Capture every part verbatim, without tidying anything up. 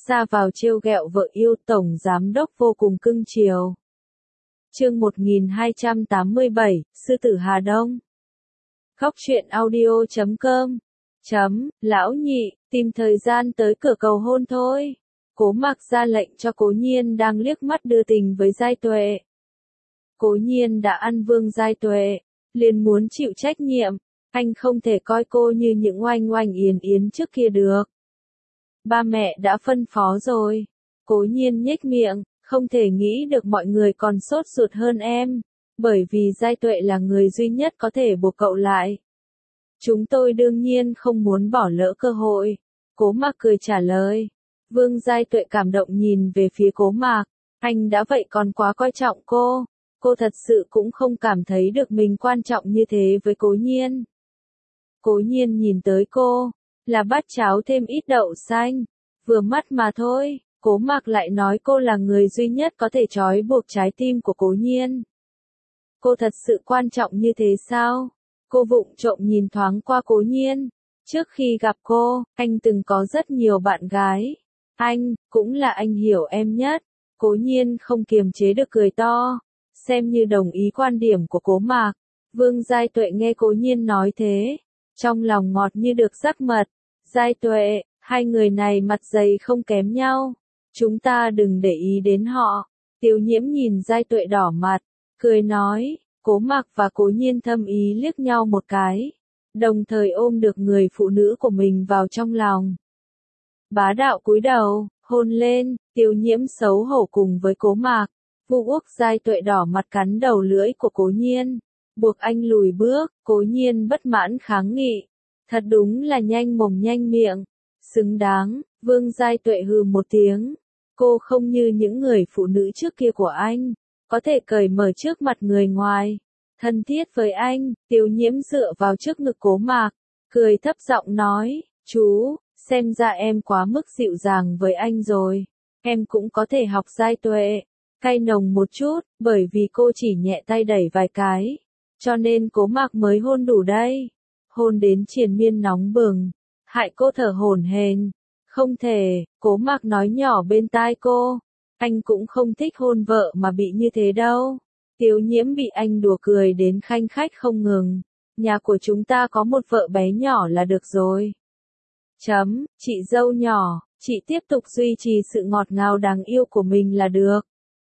ra vào trêu ghẹo vợ yêu, tổng giám đốc vô cùng cưng chiều. Chương một nghìn hai trăm tám mươi bảy, Sư tử Hà Đông. Góc truyện audio chấm com. Chấm, lão nhị, tìm thời gian tới cửa cầu hôn thôi. Cố Mạc ra lệnh cho Cố Nhiên đang liếc mắt đưa tình với Giai Tuệ. Cố Nhiên đã ăn Vương Giai Tuệ, liền muốn chịu trách nhiệm, anh không thể coi cô như những oanh oanh yến yến trước kia được. Ba mẹ đã phân phó rồi. Cố Nhiên nhếch miệng, không thể nghĩ được mọi người còn sốt ruột hơn em, bởi vì Giai Tuệ là người duy nhất có thể buộc cậu lại. Chúng tôi đương nhiên không muốn bỏ lỡ cơ hội. Cố Mạc cười trả lời. Vương Giai Tuệ cảm động nhìn về phía Cố Mạc, anh đã vậy còn quá coi trọng cô. Cô thật sự cũng không cảm thấy được mình quan trọng như thế với Cố Nhiên. Cố Nhiên nhìn tới cô, là bát cháo thêm ít đậu xanh, vừa mắt mà thôi. Cố Mạc lại nói cô là người duy nhất có thể trói buộc trái tim của Cố Nhiên. Cô thật sự quan trọng như thế sao? Cô vụng trộm nhìn thoáng qua Cố Nhiên. Trước khi gặp cô, anh từng có rất nhiều bạn gái. Anh, cũng là anh hiểu em nhất. Cố Nhiên không kiềm chế được cười to, xem như đồng ý quan điểm của Cố Mạc. Vương Giai Tuệ nghe Cố Nhiên nói thế, trong lòng ngọt như được rắc mật. Giai Tuệ, hai người này mặt dày không kém nhau. Chúng ta đừng để ý đến họ. Tiêu Nhiễm nhìn Giai Tuệ đỏ mặt, cười nói. Cố Mạc và Cố Nhiên thâm ý liếc nhau một cái, đồng thời ôm được người phụ nữ của mình vào trong lòng. Bá đạo cúi đầu, hôn lên. Tiêu Nhiễm xấu hổ cùng với Cố Mạc. Vu Uốc Giai Tuệ đỏ mặt cắn đầu lưỡi của Cố Nhiên, buộc anh lùi bước. Cố Nhiên bất mãn kháng nghị. Thật đúng là nhanh mồm nhanh miệng. Xứng đáng. Vương Giai Tuệ hừ một tiếng. Cô không như những người phụ nữ trước kia của anh, có thể cởi mở trước mặt người ngoài. Thân thiết với anh. Tiêu Nhiễm dựa vào trước ngực Cố Mạc, cười thấp giọng nói. Chú, xem ra em quá mức dịu dàng với anh rồi. Em cũng có thể học Giai Tuệ, cay nồng một chút, bởi vì cô chỉ nhẹ tay đẩy vài cái, cho nên Cố Mạc mới hôn đủ đây. Hôn đến triền miên nóng bừng, hại cô thở hổn hển. Không thể. Cố Mạc nói nhỏ bên tai cô. Anh cũng không thích hôn vợ mà bị như thế đâu. Tiêu Nhiễm bị anh đùa cười đến khanh khách không ngừng. Nhà của chúng ta có một vợ bé nhỏ là được rồi. Chấm, chị dâu nhỏ, chị tiếp tục duy trì sự ngọt ngào đáng yêu của mình là được.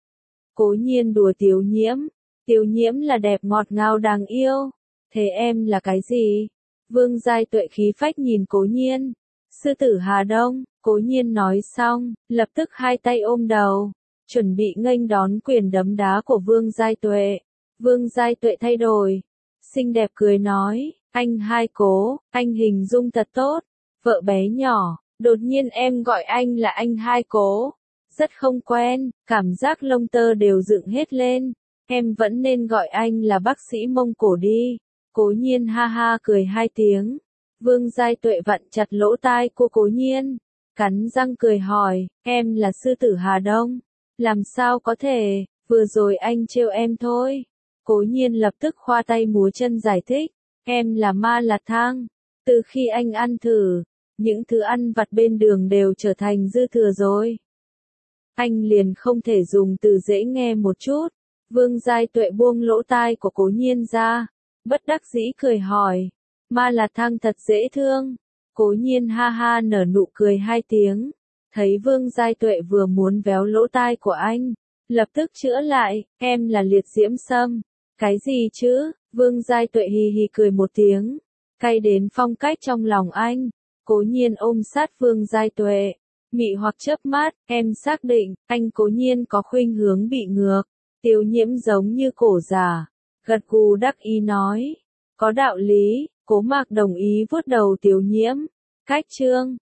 Cố Nhiên đùa Tiêu Nhiễm. Tiêu Nhiễm là đẹp ngọt ngào đáng yêu. Thế em là cái gì? Vương Giai Tuệ khí phách nhìn Cố Nhiên. Sư tử Hà Đông. Cố Nhiên nói xong, lập tức hai tay ôm đầu, chuẩn bị nghênh đón quyền đấm đá của Vương Giai Tuệ. Vương Giai Tuệ thay đổi, xinh đẹp cười nói. Anh hai Cố, anh hình dung thật tốt. Vợ bé nhỏ, đột nhiên em gọi anh là anh hai Cố. Rất không quen, cảm giác lông tơ đều dựng hết lên. Em vẫn nên gọi anh là bác sĩ Mông Cổ đi. Cố Nhiên ha ha cười hai tiếng. Vương Giai Tuệ vặn chặt lỗ tai của Cố Nhiên, cắn răng cười hỏi. Em là sư tử Hà Đông? Làm sao có thể, vừa rồi anh trêu em thôi. Cố Nhiên lập tức khoa tay múa chân giải thích. Em là Ma Lạt Thang. Từ khi anh ăn thử, những thứ ăn vặt bên đường đều trở thành dư thừa rồi. Anh liền không thể dùng từ dễ nghe một chút. Vương Giai Tuệ buông lỗ tai của Cố Nhiên ra, bất đắc dĩ cười hỏi. Ma Lạt Thang thật dễ thương. Cố Nhiên ha ha nở nụ cười hai tiếng. Thấy Vương Giai Tuệ vừa muốn véo lỗ tai của anh, lập tức chữa lại. Em là Liệt Diễm Sâm. Cái gì chứ? Vương Giai Tuệ hì hì cười một tiếng, cay đến phong cách trong lòng anh. Cố Nhiên ôm sát Vương Giai Tuệ, mị hoặc chớp mắt. Em xác định, anh Cố Nhiên có khuynh hướng bị ngược. Tiêu Nhiễm giống như cổ già, gật gù đắc ý nói. Có đạo lý. Cố Mạc đồng ý vuốt đầu Tiêu Nhiễm. Cách chương